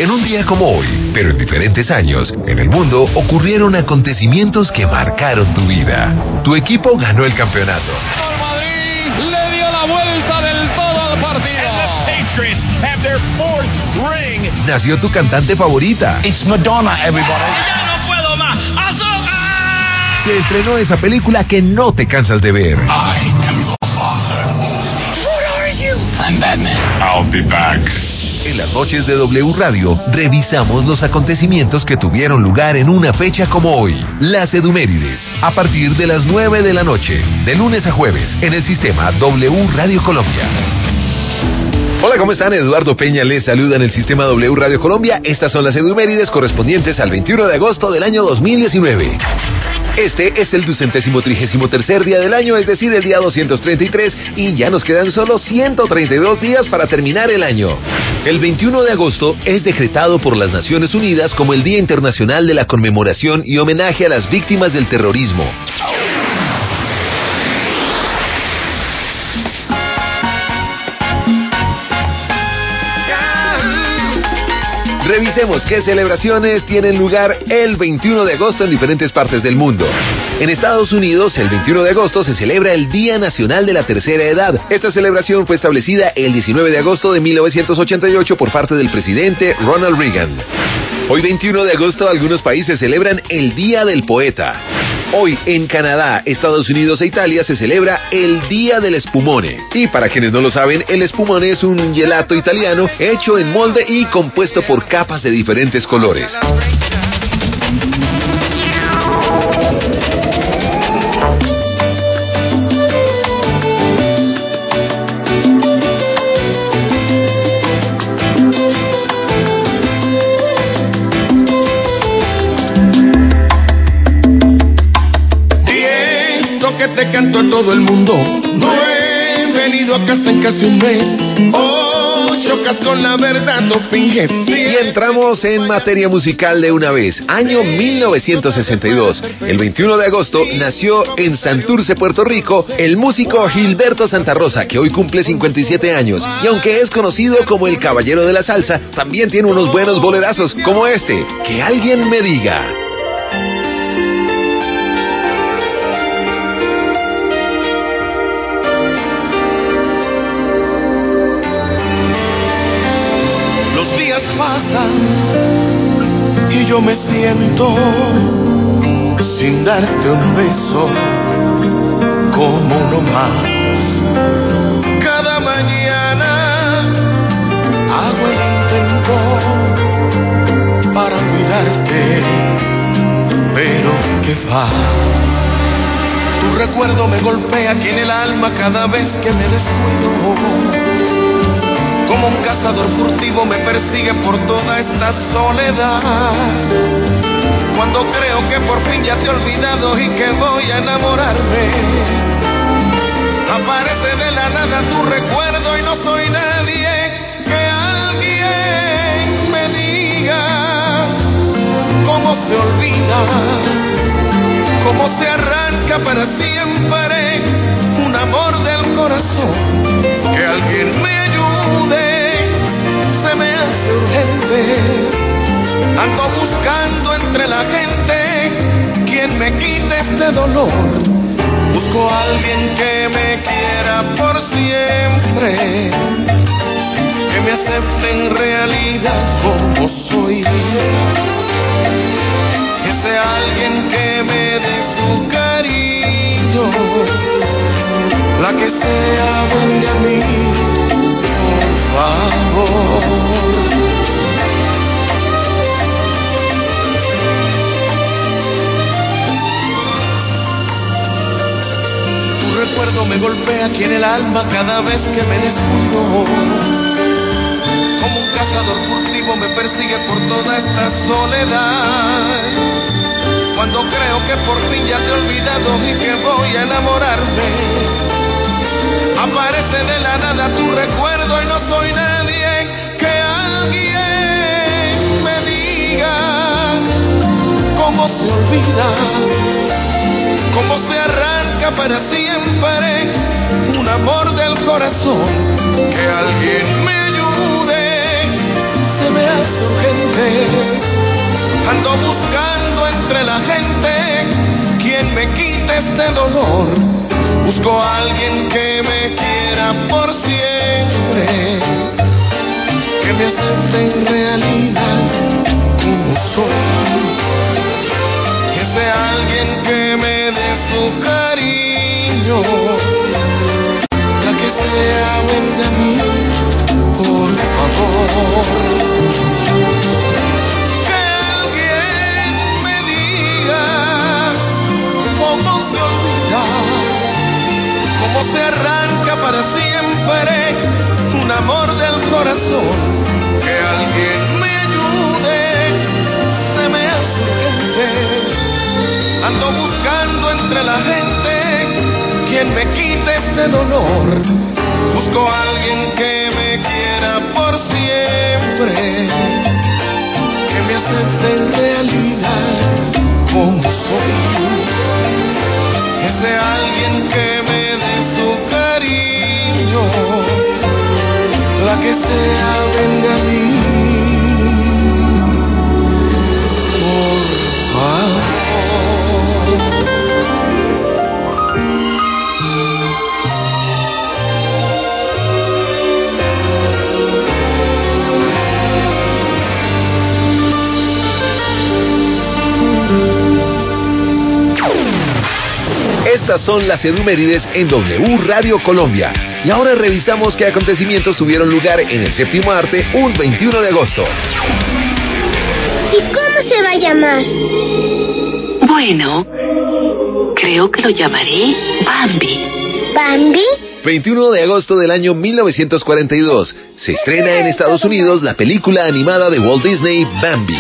En un día como hoy, pero en diferentes años, en el mundo ocurrieron acontecimientos que marcaron tu vida. Tu equipo ganó el campeonato. El Madrid le dio la vuelta del todo al partido. And the Patriots have their fourth ring. Nació tu cantante favorita. It's Madonna, everybody. Ya no puedo más. ¡Azúcar! Se estrenó esa película que no te cansas de ver. I am the father. What are you? I'm Batman. I'll be back. En las noches de W Radio, revisamos los acontecimientos que tuvieron lugar en una fecha como hoy. Las Edumérides, a partir de las 9 de la noche, de lunes a jueves, en el sistema W Radio Colombia. Hola, ¿cómo están? Eduardo Peña les saluda en el sistema W Radio Colombia. Estas son las Edumérides correspondientes al 21 de agosto del año 2019. Este es el 233º día del año, es decir, el día 233, y ya nos quedan solo 132 días para terminar el año. El 21 de agosto es decretado por las Naciones Unidas como el Día Internacional de la Conmemoración y Homenaje a las Víctimas del Terrorismo. Revisemos qué celebraciones tienen lugar el 21 de agosto en diferentes partes del mundo. En Estados Unidos, el 21 de agosto se celebra el Día Nacional de la Tercera Edad. Esta celebración fue establecida el 19 de agosto de 1988 por parte del presidente Ronald Reagan. Hoy 21 de agosto algunos países celebran el Día del Poeta. Hoy en Canadá, Estados Unidos e Italia se celebra el Día del Espumone. Y para quienes no lo saben, el espumone es un gelato italiano hecho en molde y compuesto por capas de diferentes colores. Que te canto a todo el mundo. No he venido a casa en casi un mes. Oh, chocas con la verdad, no finges. Y entramos en materia musical de una vez. Año 1962. El 21 de agosto nació en Santurce, Puerto Rico, el músico Gilberto Santa Rosa, que hoy cumple 57 años. Y aunque es conocido como el caballero de la salsa, también tiene unos buenos bolerazos, como este, Que alguien me diga. Pasan y yo me siento sin darte un beso como uno más. Cada mañana hago el intento para olvidarte, pero ¿qué va? Tu recuerdo me golpea aquí en el alma cada vez que me descuido. Como un cazador furtivo me persigue por toda esta soledad. Cuando creo que por fin ya te he olvidado y que voy a enamorarme, aparece de la nada tu recuerdo y no soy nadie. Que alguien me diga cómo se olvida, cómo se arranca para siempre un amor del corazón. Que alguien me se me hace urgente. Ando buscando entre la gente quien me quite este dolor. Busco a alguien que me quiera por siempre, que me acepte en realidad como soy, que sea alguien que me dé su cariño, la que sea buena a mí. Favor. Tu recuerdo me golpea aquí en el alma cada vez que me descuido. Como un cazador furtivo me persigue por toda esta soledad. Cuando creo que por fin ya te he olvidado y que voy a enamorarme, aparece de la nada tu recuerdo y no soy nadie. Que alguien me diga cómo se olvida, cómo se arranca para siempre un amor del corazón. Que alguien me ayude, se me hace urgente. Ando buscando entre la gente quien me quite este dolor. Busco a alguien que me quiera por siempre, que me acepte en realidad como soy, que sea alguien que me dé su cariño, la que sea venga a mí, por favor. Que alguien me diga cómo se olvida, cómo se arranca para siempre un amor del corazón. Que alguien me ayude, se me hace urgente. Ando buscando entre la gente quien me quite este dolor. Busco a alguien que me quiera por siempre, que me acepte en realidad como soy, que sea alguien que me dé su cariño, la que sea venga a mí, por favor. Estas son las edumérides en W Radio Colombia. Y ahora revisamos qué acontecimientos tuvieron lugar en el Séptimo Arte un 21 de agosto. ¿Y cómo se va a llamar? Bueno, creo que lo llamaré Bambi. ¿Bambi? 21 de agosto del año 1942. Se estrena en Estados Unidos la película animada de Walt Disney, Bambi.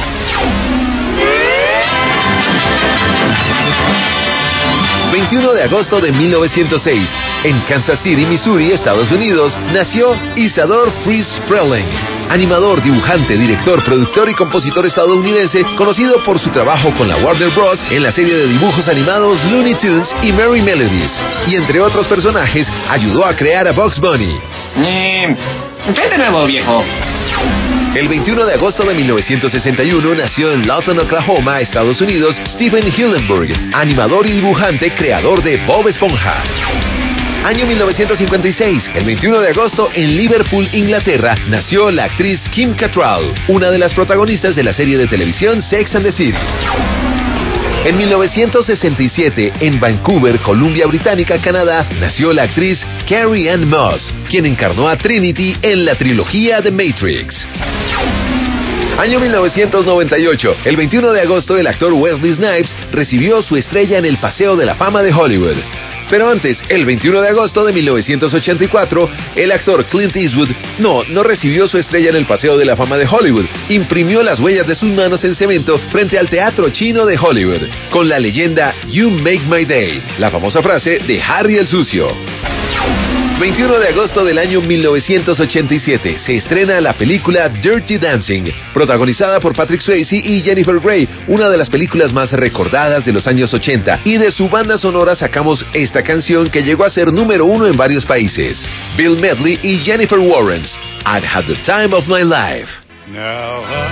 21 de agosto de 1906, en Kansas City, Missouri, Estados Unidos, nació Isadore Friese Spelling, animador, dibujante, director, productor y compositor estadounidense, conocido por su trabajo con la Warner Bros. En la serie de dibujos animados Looney Tunes y Merry Melodies, y entre otros personajes, ayudó a crear a Bugs Bunny. ¿Qué de nuevo, viejo? El 21 de agosto de 1961 nació en Lawton, Oklahoma, Estados Unidos, Steven Hillenburg, animador y dibujante, creador de Bob Esponja. Año 1956, el 21 de agosto, en Liverpool, Inglaterra, nació la actriz Kim Cattrall, una de las protagonistas de la serie de televisión Sex and the City. En 1967, en Vancouver, Columbia Británica, Canadá, nació la actriz Carrie Ann Moss, quien encarnó a Trinity en la trilogía The Matrix. Año 1998, el 21 de agosto, el actor Wesley Snipes recibió su estrella en el Paseo de la Fama de Hollywood. Pero antes, el 21 de agosto de 1984, el actor Clint Eastwood no recibió su estrella en el Paseo de la Fama de Hollywood. Imprimió las huellas de sus manos en cemento frente al Teatro Chino de Hollywood, con la leyenda "You Make My Day", la famosa frase de Harry el Sucio. 21 de agosto del año 1987 se estrena la película Dirty Dancing, protagonizada por Patrick Swayze y Jennifer Grey, una de las películas más recordadas de los años 80, y de su banda sonora sacamos esta canción que llegó a ser número 1 en varios países. Bill Medley y Jennifer Warnes, I've Had the Time of My Life. Now I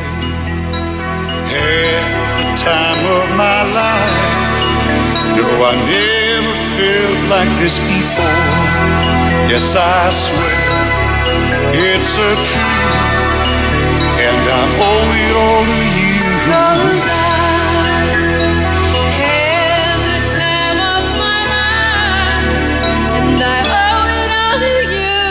had the time of my life. No, I never felt like this before. Yes, I swear it's a truth, and I owe it all to you. 'Cause I had the time of my life, and I owe it all to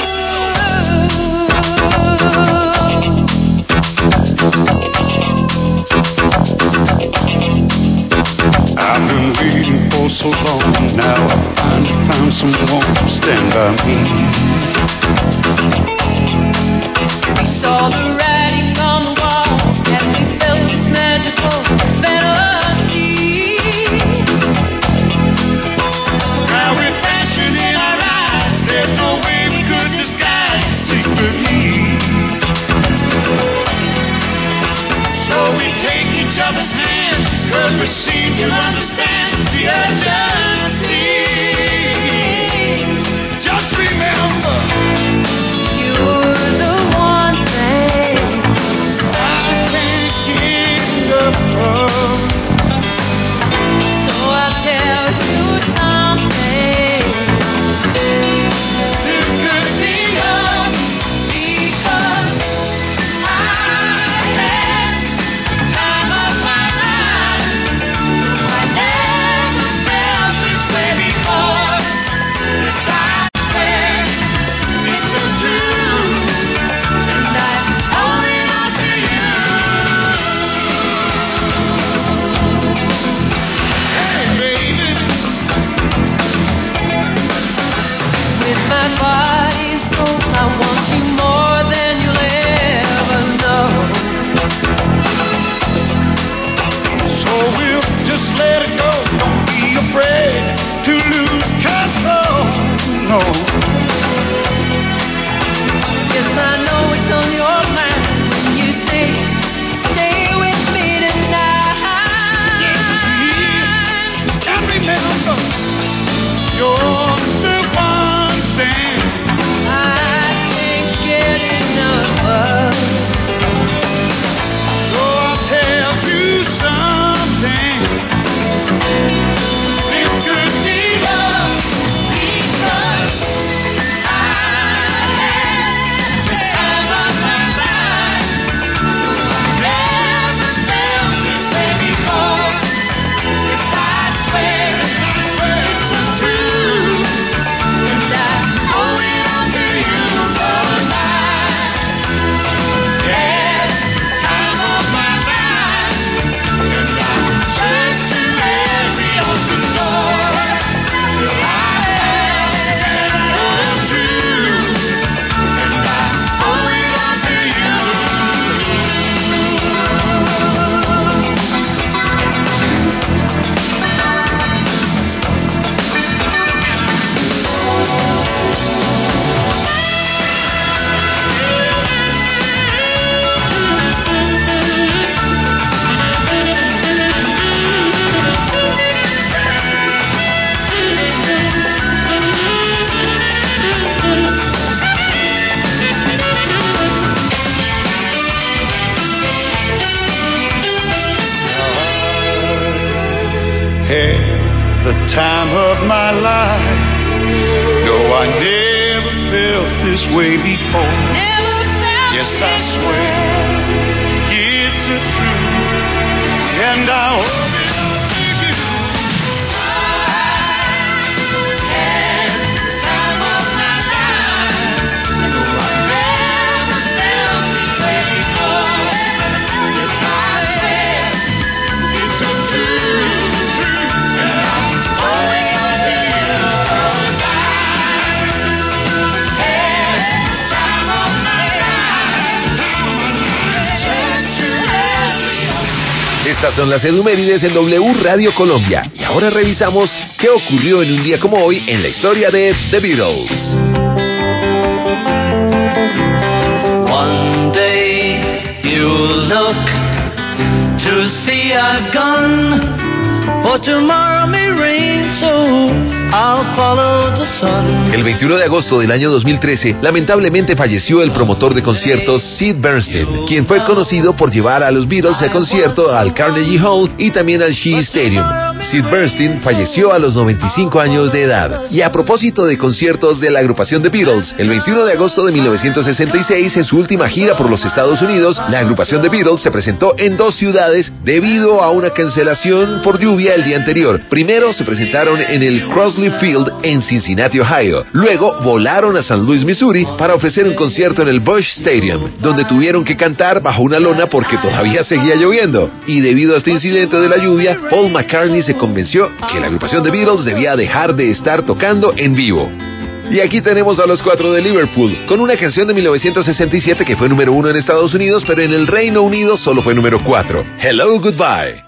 you. I've been waiting for so long, now I finally found someone to stand by me. We saw the writing on the wall, the time of my life. No, I never felt this way before. Yes, I swear it's a truth, and I hope it don't make you. I had the time of my life. No, I never felt this way before. Yes, I swear it's a truth, and I'm holding on to you 'cause I had the time of my life. Estas son las Edumérides en W Radio Colombia. Y ahora revisamos qué ocurrió en un día como hoy en la historia de The Beatles. One day you'll look to see I've gone, for tomorrow may rain, so I'll follow the sun. El 21 de agosto del año 2013, lamentablemente falleció el promotor de conciertos Sid Bernstein, quien fue conocido por llevar a los Beatles de concierto al Carnegie Hall y también al Shea Stadium. Sid Bernstein falleció a los 95 años de edad. Y a propósito de conciertos de la agrupación The Beatles, el 21 de agosto de 1966, en su última gira por los Estados Unidos, la agrupación The Beatles se presentó en 2 ciudades debido a una cancelación por lluvia el día anterior. Primero se presentaron en el Crosley Field en Cincinnati, Ohio. Luego volaron a San Luis, Missouri, para ofrecer un concierto en el Busch Stadium, donde tuvieron que cantar bajo una lona porque todavía seguía lloviendo. Y debido a este incidente de la lluvia, Paul McCartney se convenció que la agrupación de Beatles debía dejar de estar tocando en vivo. Y aquí tenemos a los 4 de Liverpool, con una canción de 1967 que fue número 1 en Estados Unidos, pero en el Reino Unido solo fue número 4. Hello, Goodbye.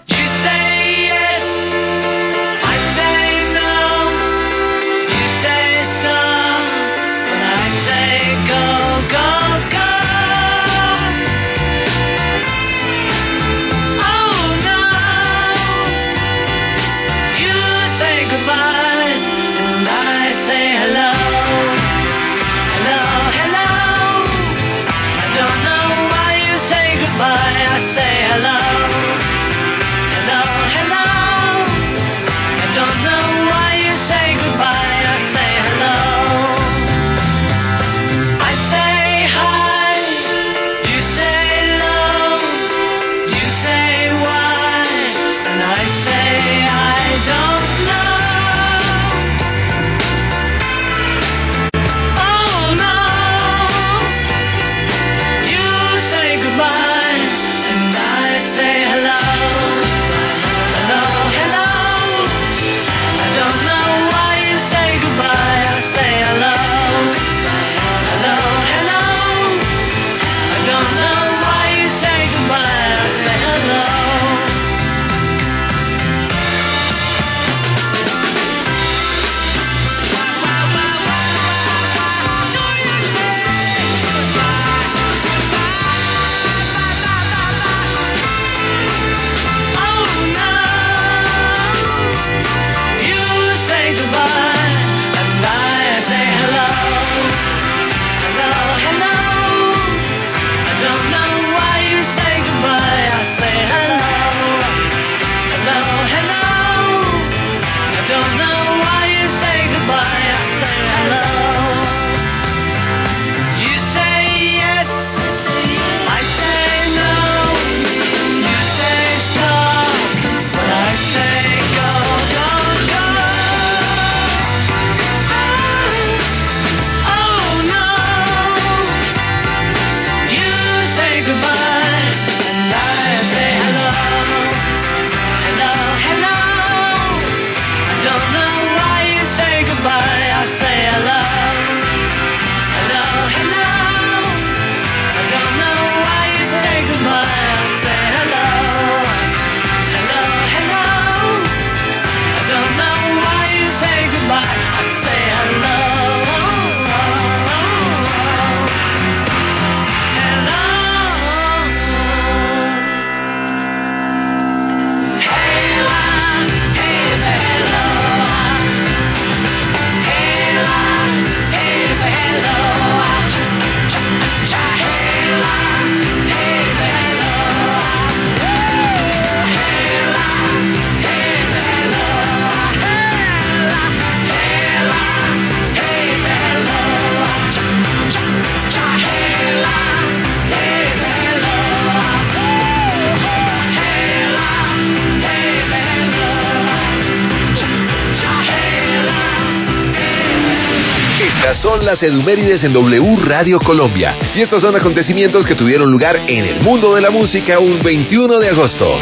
son las Edumérides en W Radio Colombia. Y estos son acontecimientos que tuvieron lugar en el mundo de la música un 21 de agosto.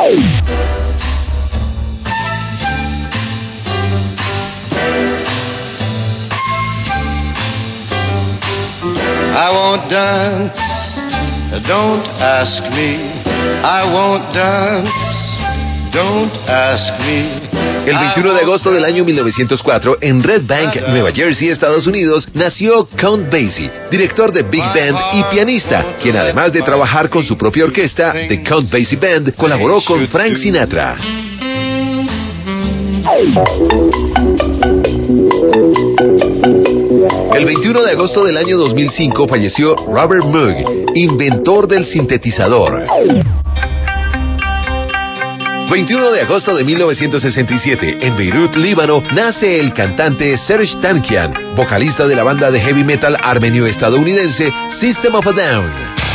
I won't dance, don't ask me. I won't dance, don't ask me. El 21 de agosto del año 1904, en Red Bank, Nueva Jersey, Estados Unidos, nació Count Basie, director de Big Band y pianista, quien además de trabajar con su propia orquesta, The Count Basie Band, colaboró con Frank Sinatra. El 21 de agosto del año 2005 falleció Robert Moog, inventor del sintetizador. 21 de agosto de 1967, en Beirut, Líbano, nace el cantante Serj Tankian, vocalista de la banda de heavy metal armenio-estadounidense System of a Down.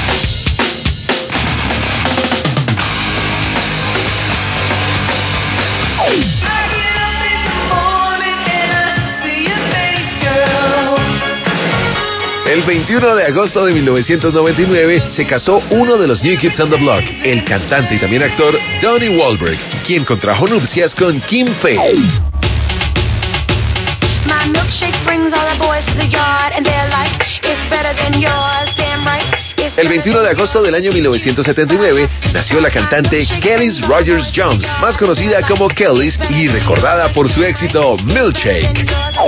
El 21 de agosto de 1999 se casó uno de los New Kids on the Block, el cantante y también actor Donnie Wahlberg, quien contrajo nupcias con Kim Fay. El 21 de agosto del año 1979 nació la cantante Kellys Rogers Jones, más conocida como Kellys y recordada por su éxito Milkshake.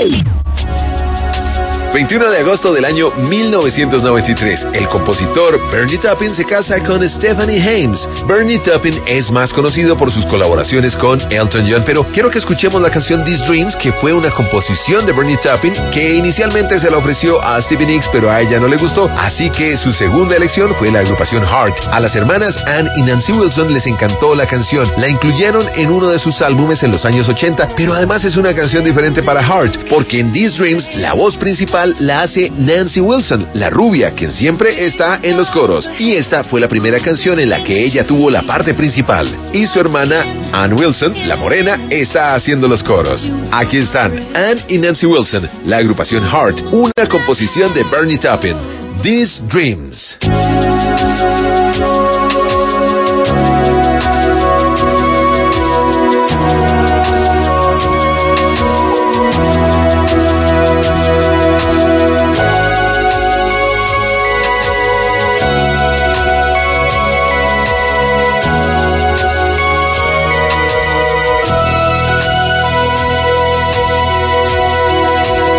21 de agosto del año 1993, el compositor Bernie Taupin se casa con Stephanie Hames. Bernie Taupin es más conocido por sus colaboraciones con Elton John, pero quiero que escuchemos la canción These Dreams, que fue una composición de Bernie Taupin, que inicialmente se la ofreció a Stevie Nicks, pero a ella no le gustó, así que su segunda elección fue la agrupación Heart. A las hermanas Ann y Nancy Wilson les encantó la canción, la incluyeron en uno de sus álbumes en los años 80, pero además es una canción diferente para Heart, porque en These Dreams la voz principal la hace Nancy Wilson, la rubia, quien siempre está en los coros. Y esta fue la primera canción en la que ella tuvo la parte principal. Y su hermana, Ann Wilson, la morena, está haciendo los coros. Aquí están Ann y Nancy Wilson, la agrupación Heart, una composición de Bernie Taupin, These Dreams.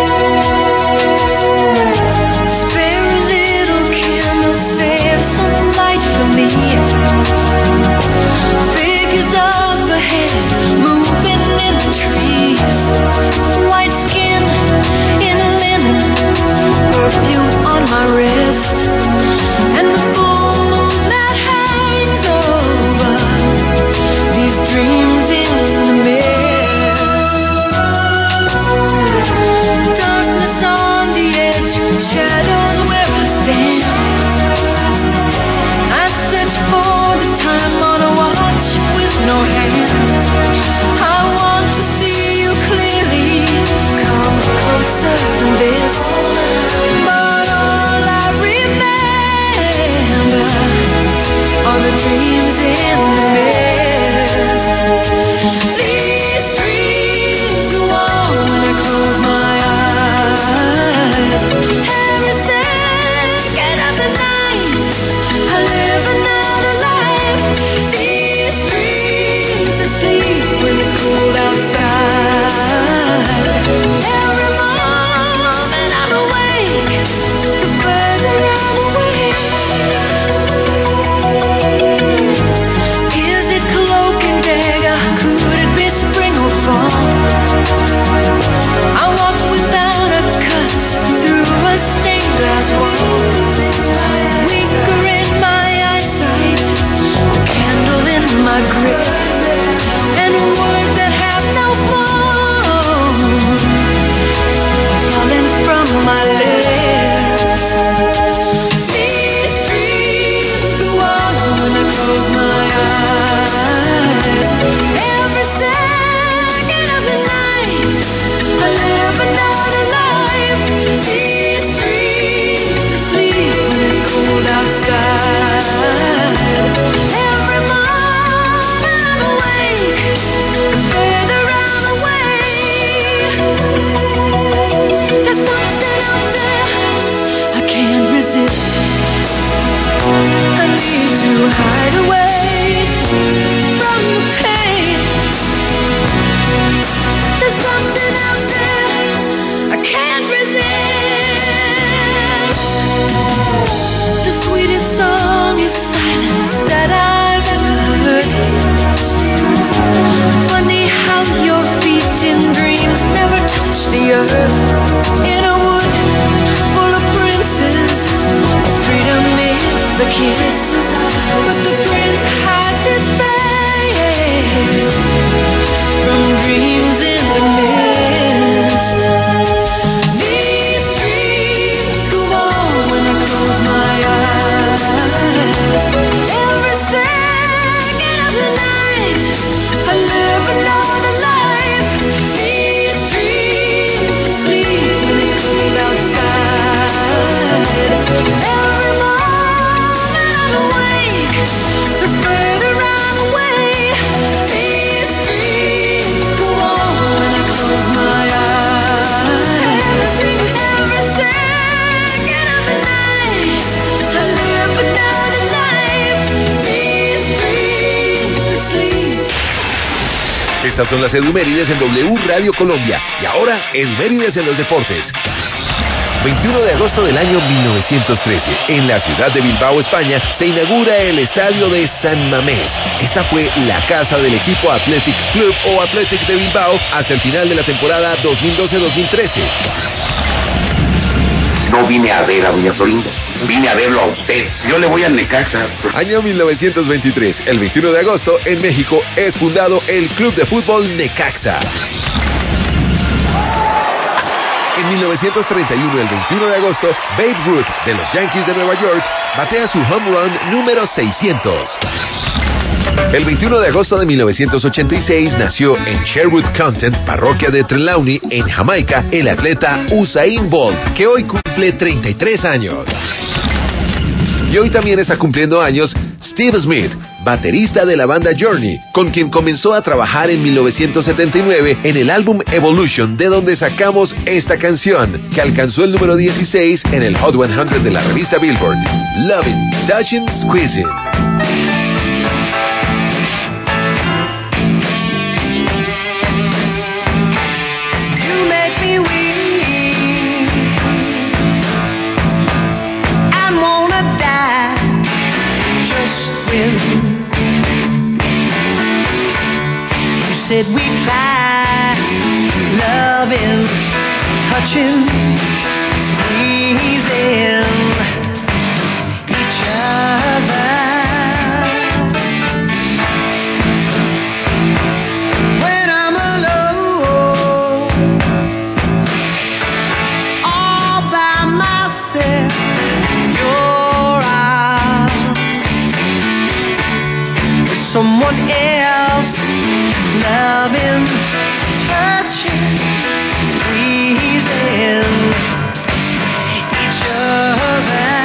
Spare a little candle, save some Estas son las Edumérides en W Radio Colombia. Y ahora, Edumérides en los deportes. 21 de agosto del año 1913, en la ciudad de Bilbao, España, se inaugura el estadio de San Mamés. Esta fue la casa del equipo Athletic Club o Athletic de Bilbao hasta el final de la temporada 2012-2013. No vine a ver a Doña Florinda, vine a verlo a usted. Yo le voy al Necaxa. Año 1923, el 21 de agosto, en México, es fundado el Club de Fútbol Necaxa. En 1931, el 21 de agosto, Babe Ruth, de los Yankees de Nueva York, batea su home run número 600. El 21 de agosto de 1986 nació en Sherwood Content, parroquia de Trelawney, en Jamaica, el atleta Usain Bolt, que hoy cumple 33 años. Y hoy también está cumpliendo años Steve Smith, baterista de la banda Journey, con quien comenzó a trabajar en 1979 en el álbum Evolution, de donde sacamos esta canción, que alcanzó el número 16 en el Hot 100 de la revista Billboard. Lovin', Touchin', Squeezin'. Said we try loving, touching, squeezing each other. When I'm alone, all by myself, your arms with someone else. Loving, touching, squeezing each other.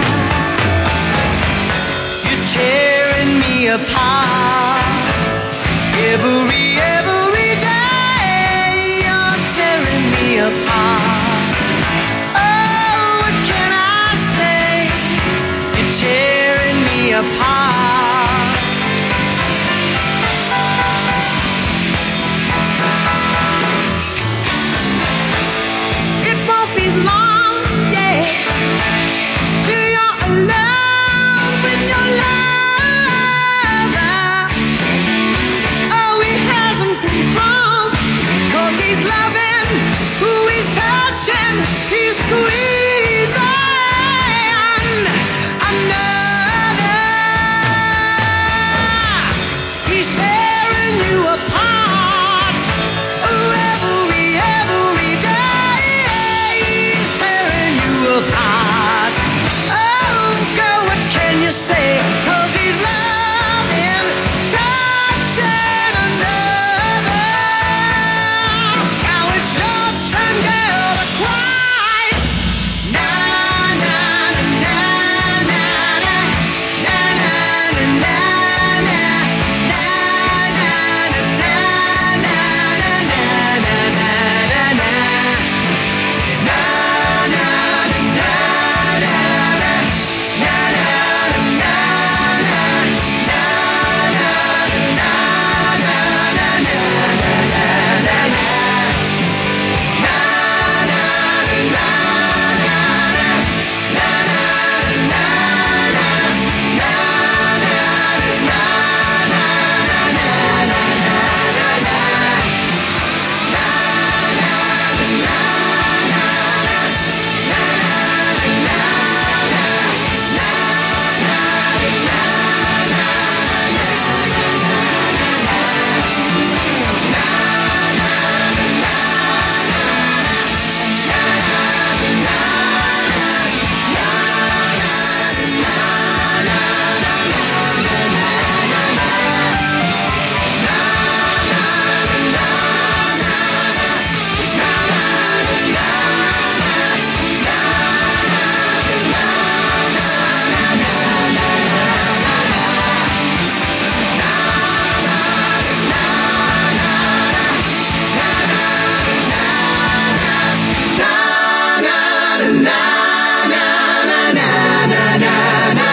You're tearing me apart every day. You're tearing me apart. Oh, what can I say? You're tearing me apart.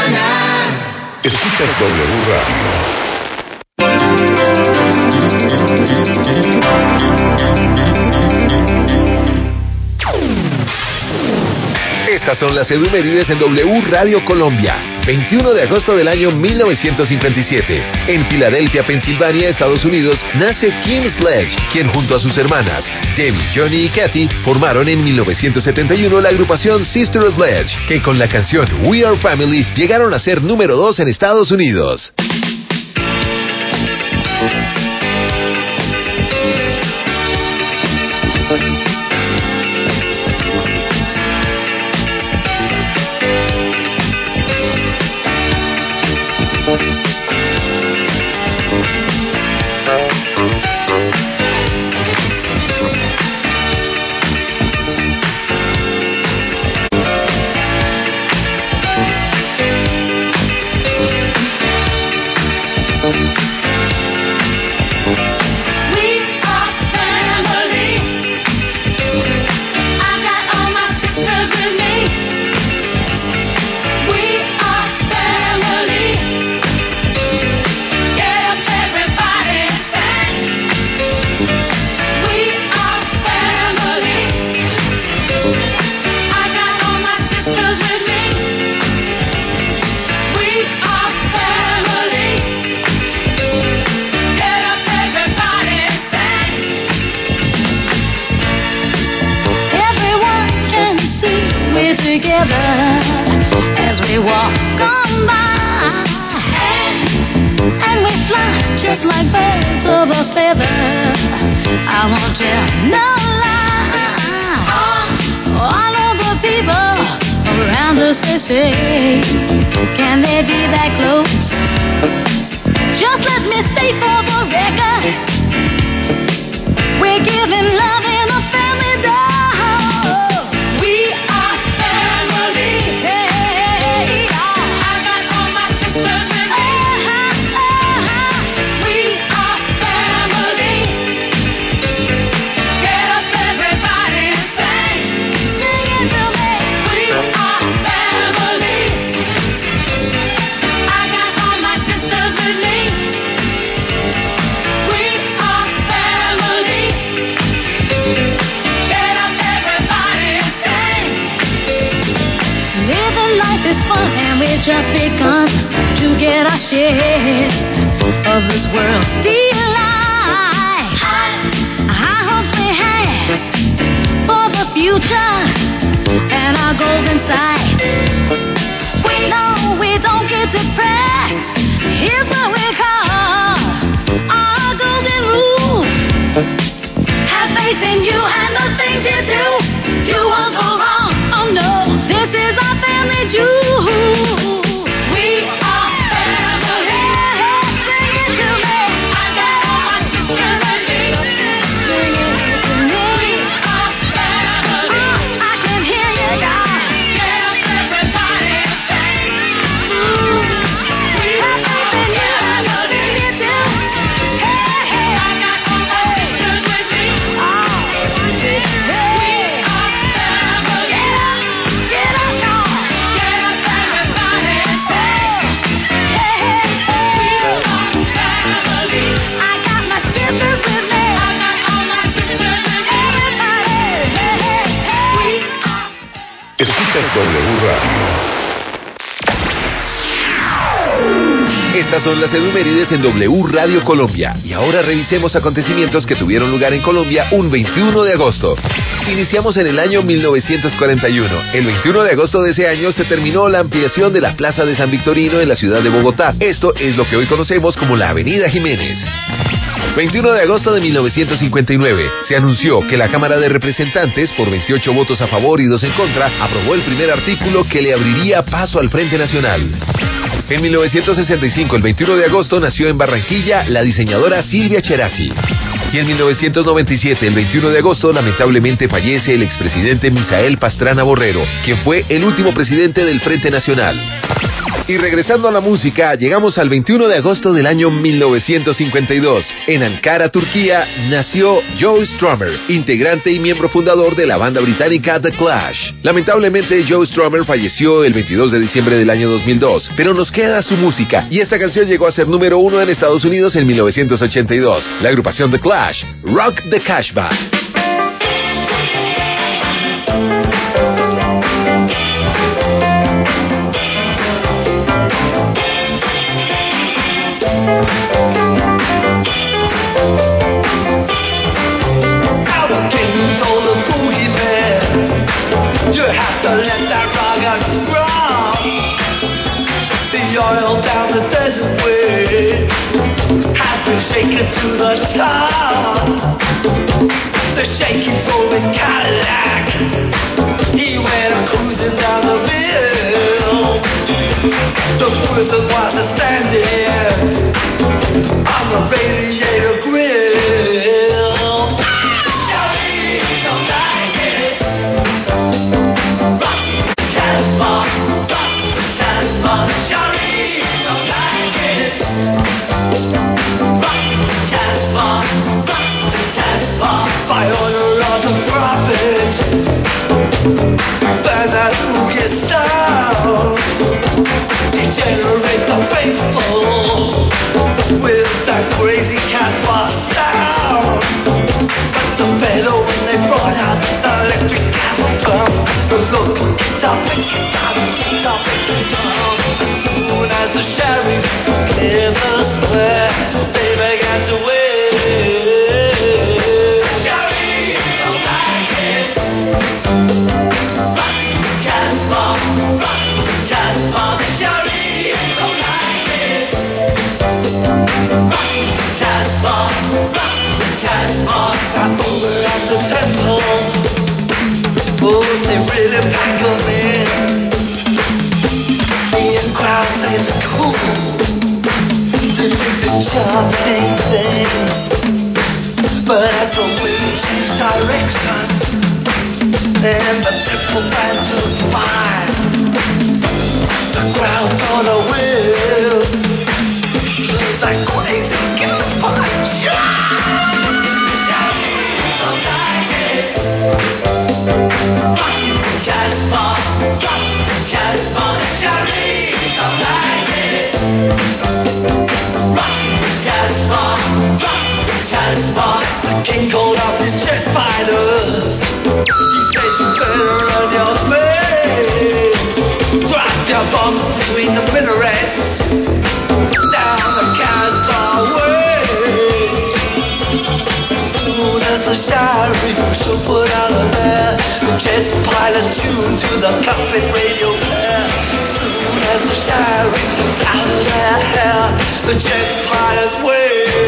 Escuchas W Radio. Estas son las edumérides en W Radio Colombia. 21 de agosto del año 1957. En Filadelfia, Pensilvania, Estados Unidos, nace Kim Sledge, quien junto a sus hermanas Debbie, Johnny y Kathy formaron en 1971 la agrupación Sister Sledge, que con la canción We Are Family llegaron a ser número 2 en Estados Unidos. Estas son las edumérides en W Radio Colombia. Y ahora revisemos acontecimientos que tuvieron lugar en Colombia un 21 de agosto. Iniciamos en el año 1941. El 21 de agosto de ese año se terminó la ampliación de la Plaza de San Victorino en la ciudad de Bogotá. Esto es lo que hoy conocemos como la Avenida Jiménez. 21 de agosto de 1959, se anunció que la Cámara de Representantes, por 28 votos a favor y 2 en contra, aprobó el primer artículo que le abriría paso al Frente Nacional. En 1965, el 21 de agosto, nació en Barranquilla la diseñadora Silvia Cherasi. Y en 1997, el 21 de agosto, lamentablemente fallece el expresidente Misael Pastrana Borrero, quien fue el último presidente del Frente Nacional. Y regresando a la música, llegamos al 21 de agosto del año 1952. En Ankara, Turquía, nació Joe Strummer, integrante y miembro fundador de la banda británica The Clash. Lamentablemente, Joe Strummer falleció el 22 de diciembre del año 2002, pero nos queda su música, y esta canción llegó a ser número 1 en Estados Unidos en 1982. La agrupación The Clash, Rock the Casbah. Shaking to the top, the shaking for his Cadillac. He went cruising down the hill. The person was standing on the radiator grill. Shawty don't like it. Rock the Casbah, rock the Casbah. Shawty don't like it. By order of the prophet, burn that who gets down, degenerate the faithful with that crazy Casbah sound. But the fellow when they brought out the electric Casbah, the local guitar picking up. Soon as the sheriff cleared the square, they began to wait. But as the wind changed direction and the people ran to find, the crowd got a whiff like crazy Casbah. Don't like it. Casbah, Casbah, Shawty don't like it. The king called up his jet fighter. He said you better run your face. Drop your bombs between the minarets down the Casbah way. Soon as the sheriff should put out of there, the jet pilot tuned to the cockpit radio player. Soon as the sheriff was out of their hair, the jet pilot's way.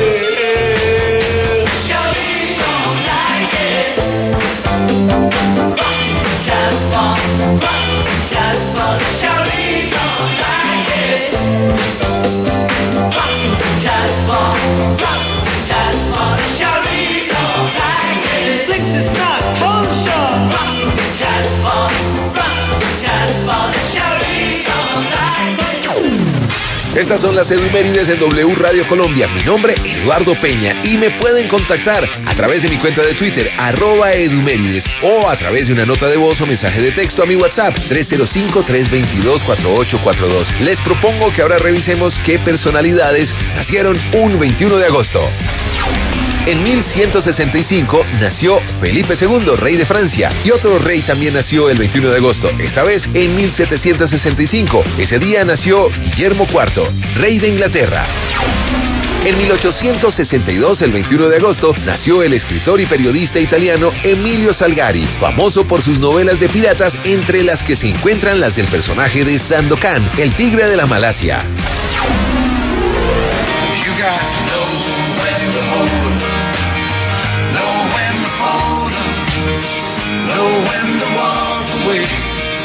Estas son las Edumérides en W Radio Colombia. Mi nombre es Eduardo Peña y me pueden contactar a través de mi cuenta de Twitter, @Edumérides, o a través de una nota de voz o mensaje de texto a mi WhatsApp, 305-322-4842. Les propongo que ahora revisemos qué personalidades nacieron un 21 de agosto. En 1165 nació Felipe II, rey de Francia, y otro rey también nació el 21 de agosto, esta vez en 1765. Ese día nació Guillermo IV, rey de Inglaterra. En 1862, el 21 de agosto, nació el escritor y periodista italiano Emilio Salgari, famoso por sus novelas de piratas, entre las que se encuentran las del personaje de Sandokan, el tigre de la Malasia.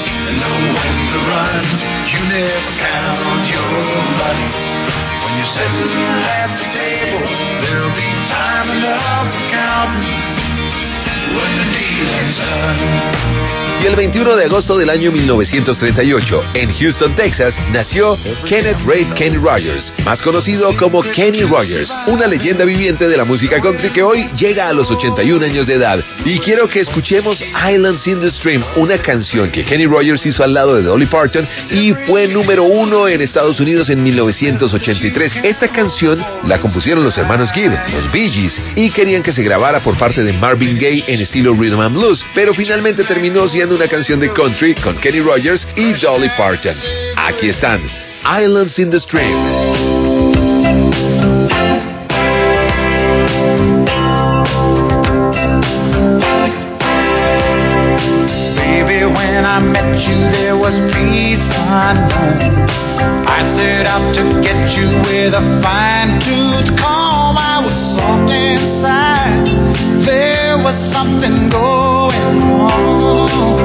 You never count your money when you're at the table. There'll be time enough for counting when the dealing's done. Y el 21 de agosto del año 1938, en Houston, Texas, nació Kenneth Ray Kenny Rogers, más conocido como Kenny Rogers, una leyenda viviente de la música country que hoy llega a los 81 años de edad. Y quiero que escuchemos Islands in the Stream, una canción que Kenny Rogers hizo al lado de Dolly Parton y fue número 1 en Estados Unidos en 1983. Esta canción la compusieron los hermanos Gibb, los Bee Gees, y querían que se grabara por parte de Marvin Gaye en estilo rhythm and blues, pero finalmente terminó siendo una canción de country con Kenny Rogers y Dolly Parton. Aquí están, Islands in the Stream. Baby, when I met you, there was peace unknown. I set out to get you with a fine-tooth comb. I was soft inside. There was something going on.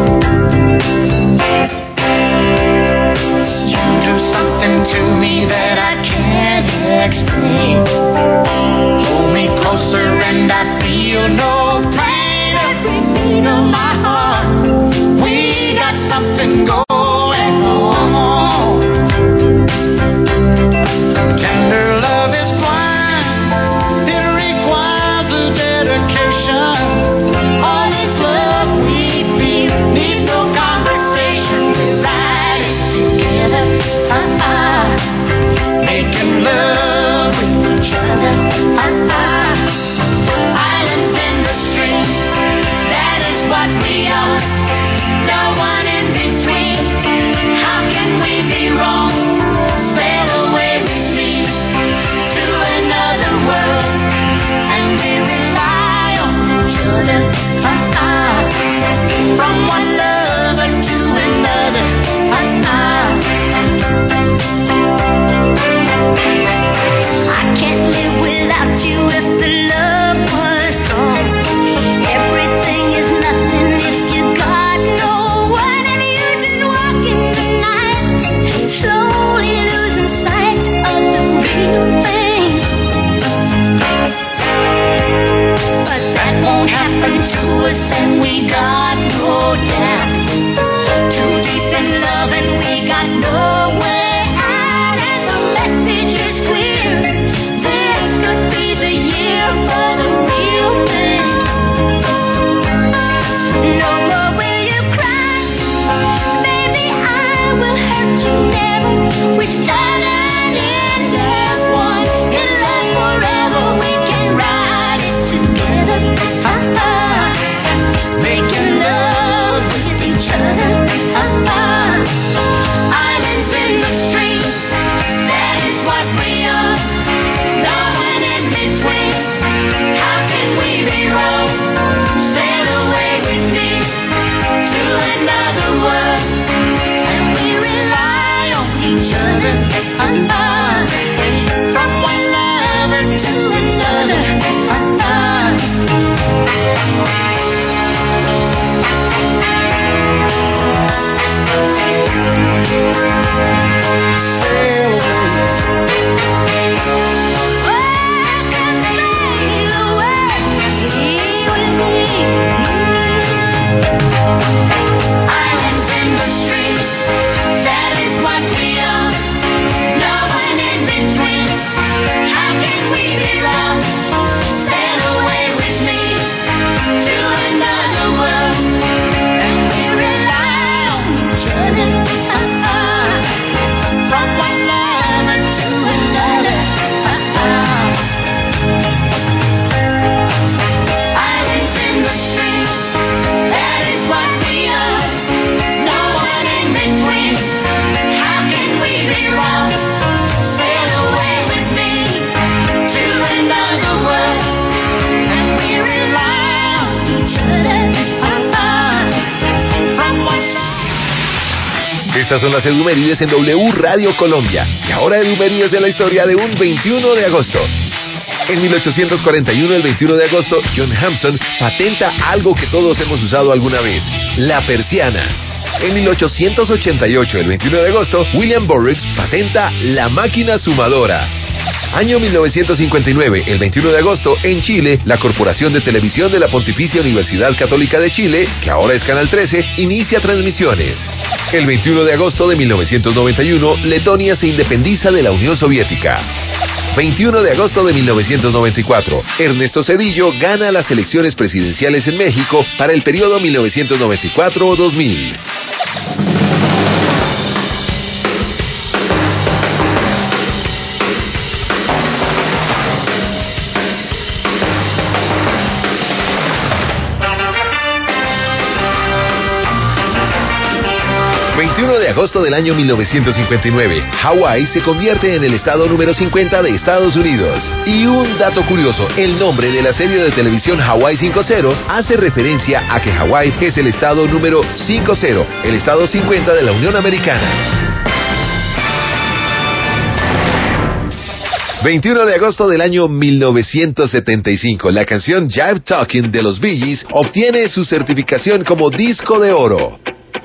You do something to me that I can't explain. Hold me closer and I feel no pain. Every beat of my heart, we got something going on. Tender love is blind, it requires a dedication. All this love we feel needs no conversation. We ride it together, making love with each other. Islands in the stream, that is what we are. No one in between. How can we be wrong? Sail away with me to another world, and we rely on each other. From one lover to another. I can't live without you if the love was gone. Everything is nothing if you got no one, and you're just walking the night, slowly losing sight of the real thing. But that won't happen to us, and we got no doubt. Too deep in love, and we got no way out, and the message is clear. This could be the year for the real thing. No more will you cry, baby, I will hurt you never. We started in as one, in love forever. We can ride it together, making love with each other. Islands in the stream, that is what we are. No one in between. How can we be wrong? Sail away with me to another world, and we rely on each other. From one lover to another. Estas son las Edumérides en W Radio Colombia. Y ahora Edumérides de la historia de un 21 de agosto. En 1841, el 21 de agosto, John Hampton patenta algo que todos hemos usado alguna vez, la persiana. En 1888, el 21 de agosto, William Burroughs patenta la máquina sumadora. Año 1959, el 21 de agosto, en Chile, la Corporación de Televisión de la Pontificia Universidad Católica de Chile, que ahora es Canal 13, inicia transmisiones. El 21 de agosto de 1991, Letonia se independiza de la Unión Soviética. 21 de agosto de 1994, Ernesto Zedillo gana las elecciones presidenciales en México para el periodo 1994-2000. 21 de agosto del año 1959, Hawái se convierte en el estado número 50 de Estados Unidos. Y un dato curioso, el nombre de la serie de televisión Hawái 5-0 hace referencia a que Hawái es el estado número 50, el estado 50 de la Unión Americana. 21 de agosto del año 1975, la canción Jive Talking de los Bee Gees obtiene su certificación como disco de oro.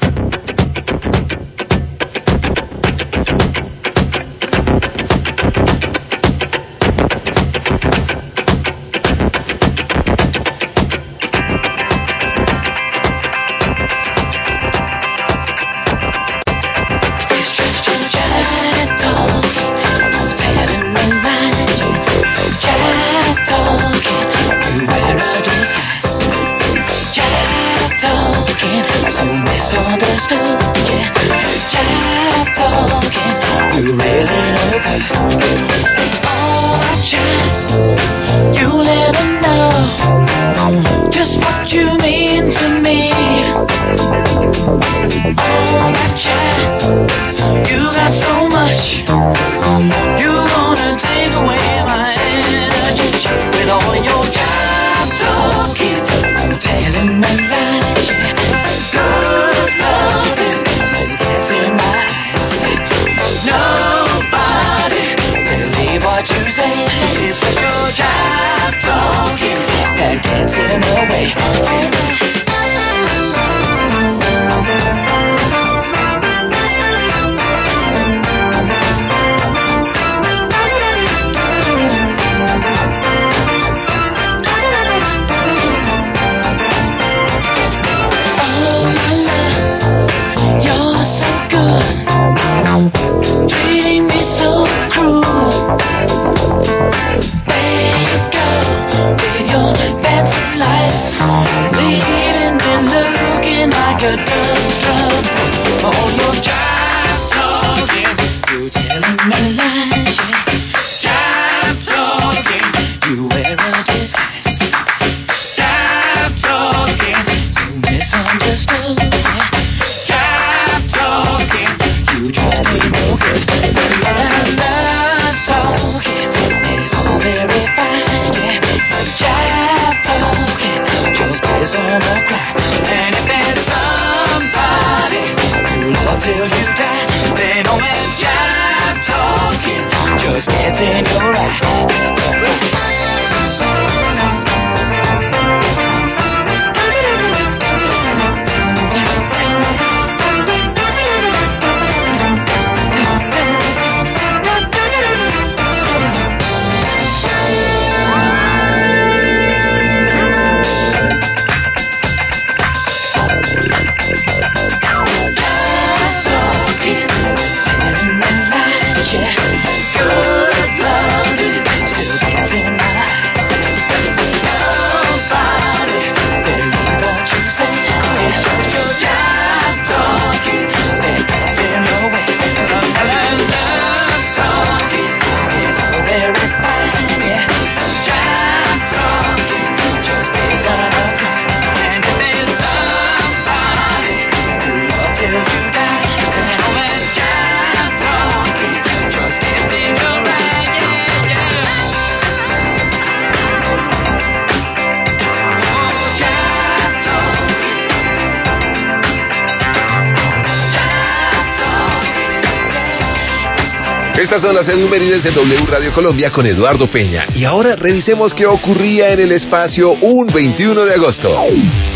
Estas son las efemérides en W Radio Colombia con Eduardo Peña. Y ahora revisemos qué ocurría en el espacio un 21 de agosto.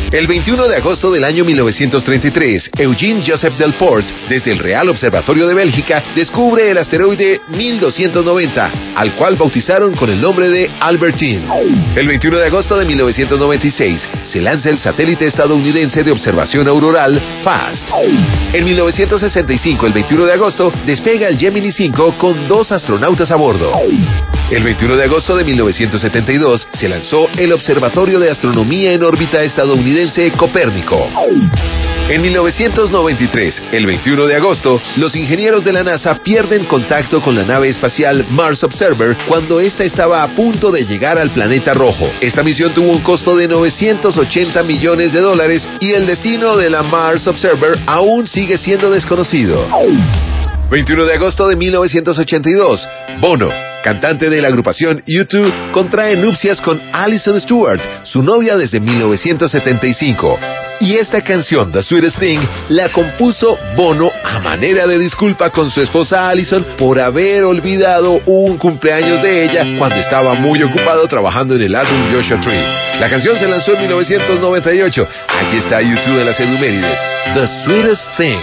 El 21 de agosto del año 1933, Eugene Joseph Delport, desde el Real Observatorio de Bélgica, descubre el asteroide 1290, al cual bautizaron con el nombre de Albertine. El 21 de agosto de 1996, se lanza el satélite estadounidense de observación auroral FAST. En 1965, el 21 de agosto, despega el Gemini 5 con 2 astronautas a bordo. El 21 de agosto de 1972 se lanzó el Observatorio de Astronomía en órbita estadounidense Copérnico. En 1993, el 21 de agosto, los ingenieros de la NASA pierden contacto con la nave espacial Mars Observer cuando ésta estaba a punto de llegar al planeta rojo. Esta misión tuvo un costo de $980 millones y el destino de la Mars Observer aún sigue siendo desconocido. 21 de agosto de 1982, Bono, cantante de la agrupación U2, contrae nupcias con Alison Stewart, su novia desde 1975. Y esta canción, The Sweetest Thing, la compuso Bono a manera de disculpa con su esposa Alison por haber olvidado un cumpleaños de ella cuando estaba muy ocupado trabajando en el álbum Joshua Tree. La canción se lanzó en 1998. Aquí está U2 en las Edumérides, The Sweetest Thing.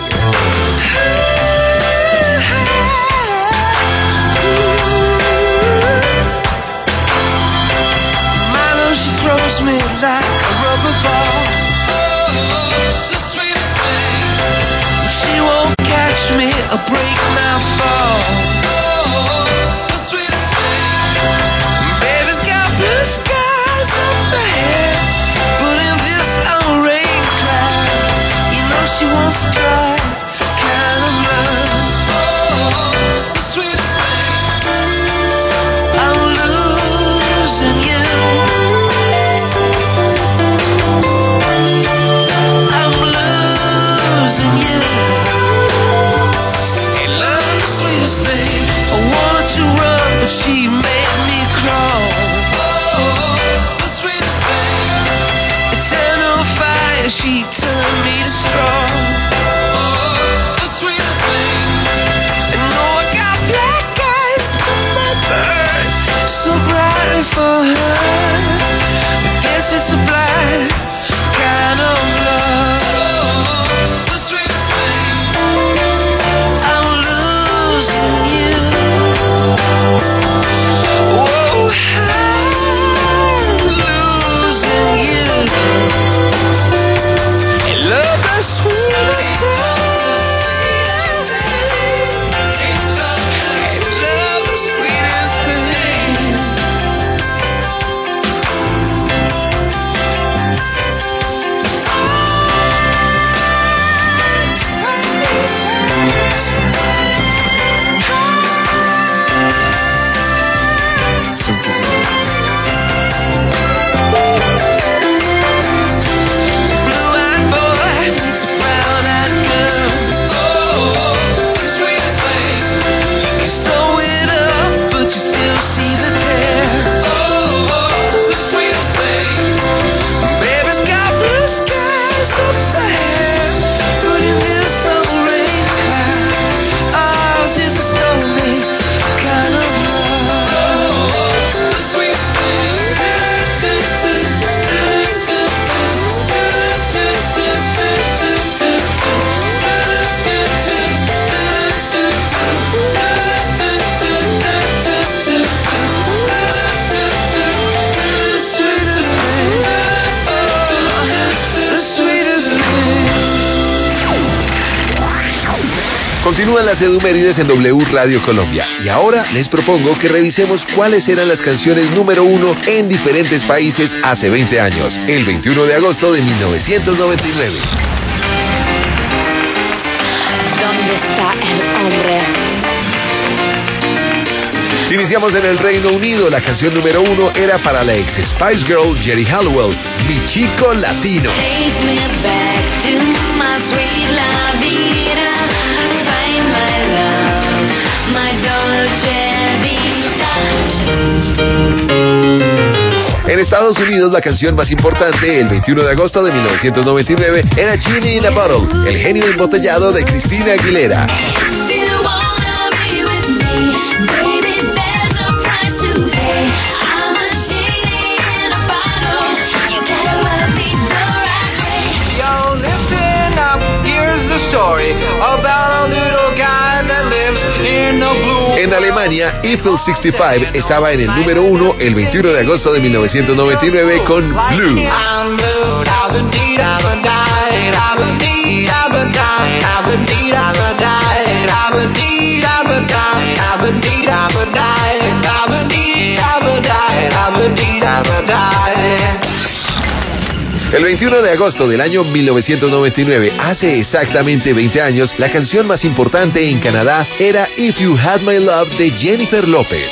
Me like a rubber ball. The sweetest thing. She won't catch me or break my fall. The sweetest thing. Baby's got blue skies up ahead, but in this old rain cloud, you know she wants to try kind of love. The sweetest thing. I'm losing you. She made me crawl. The sweetest thing. Eternal fire, she turned me to straw. The sweetest thing. And oh, I got black eyes from my birth, so bright for her. I guess it's a blind kind of love. The sweetest thing. I'm losing you. Continúan las Edumérides en W Radio Colombia y ahora les propongo que revisemos cuáles eran las canciones número 1 en diferentes países hace 20 años, el 21 de agosto de 1999. ¿Dónde está el hombre? Iniciamos en el Reino Unido. La canción número 1 era para la ex Spice Girl Geri Halliwell, Mi Chico Latino. En Estados Unidos, la canción más importante, el 21 de agosto de 1999, era Genie in a Bottle, el genio embotellado de Christina Aguilera. Alemania, Eiffel 65 estaba en el número 1 el 21 de agosto de 1999 con Blue. El 21 de agosto del año 1999, hace exactamente 20 años, la canción más importante en Canadá era If You Had My Love de Jennifer López.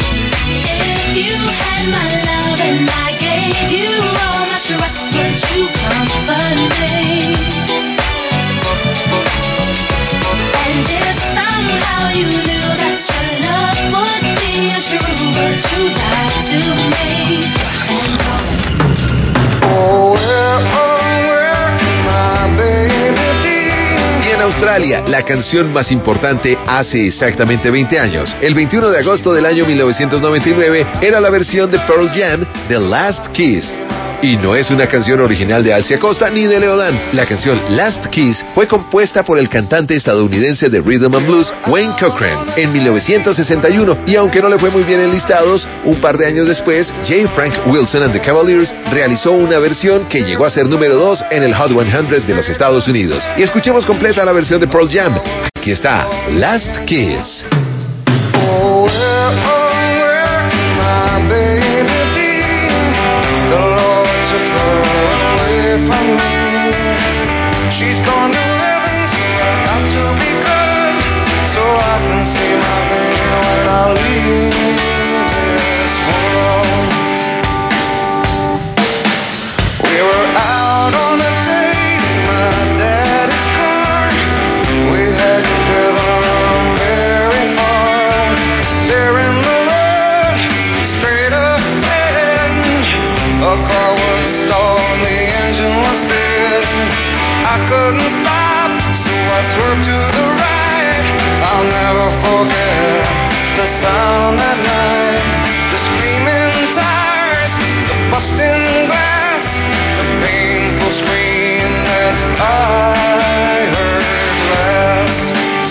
Australia, la canción más importante hace exactamente 20 años. El 21 de agosto del año 1999 era la versión de Pearl Jam, The Last Kiss. Y no es una canción original de Alcia Costa ni de Leodán. La canción Last Kiss fue compuesta por el cantante estadounidense de Rhythm and Blues, Wayne Cochran, en 1961. Y aunque no le fue muy bien en listados, un par de años después, J. Frank Wilson and the Cavaliers realizó una versión que llegó a ser número 2 en el Hot 100 de los Estados Unidos. Y escuchemos completa la versión de Pearl Jam. Aquí está, Last Kiss. She's gone to heaven, so I got to be good, so I can see my baby when I leave this world. We were out on a date in my daddy's car. We hadn't driven very far. There in the road, straight ahead, a car was stalled, the engine was dead. I couldn't stop, so I swerved to the right. I'll never forget the sound that night. The screaming tires, the busting glass, the painful scream that I heard last.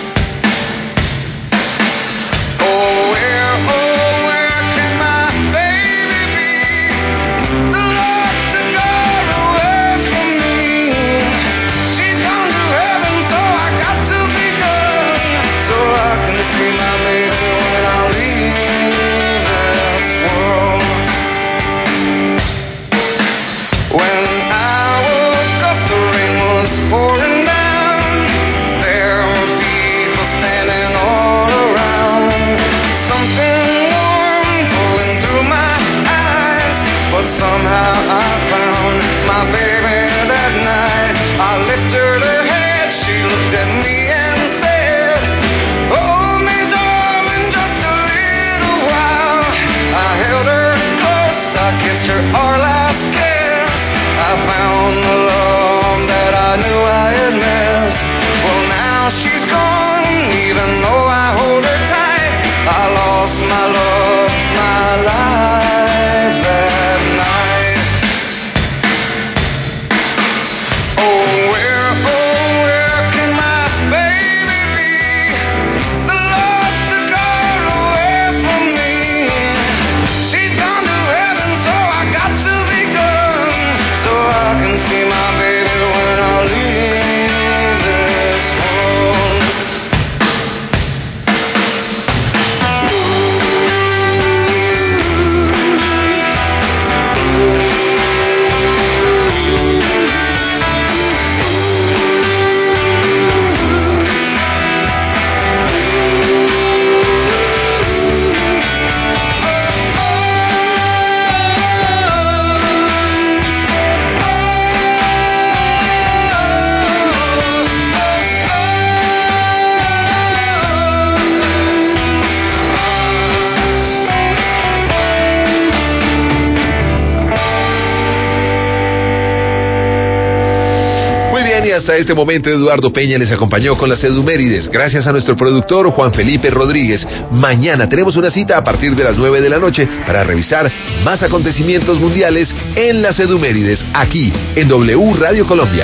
Oh, where can my baby be? The Lord took her away from me. She's gone to heaven, so I got to be good, so I can see my baby when I leave this world. When I woke up, the rain was pouring down. There were people standing all around. Something warm going through my eyes, but somehow I found my baby that night. I lifted her head, she looked at me and said, "Hold me, darling, just a little while." I held her close, I kissed her our last kiss. I found the love that I knew I had missed. Well, now she's gone, even though I hold her tight. I lost my love, my life that night. Oh, where can my baby be? The Lord took her away from me. She's gone to heaven, so I got to be good, so I can see my baby when I leave this world. Muy bien, y hasta este momento Eduardo Peña les acompañó con las Edumérides. Gracias a nuestro productor Juan Felipe Rodríguez. Mañana tenemos una cita a partir de las 9 de la noche para revisar más acontecimientos mundiales en las Edumérides, aquí en W Radio Colombia.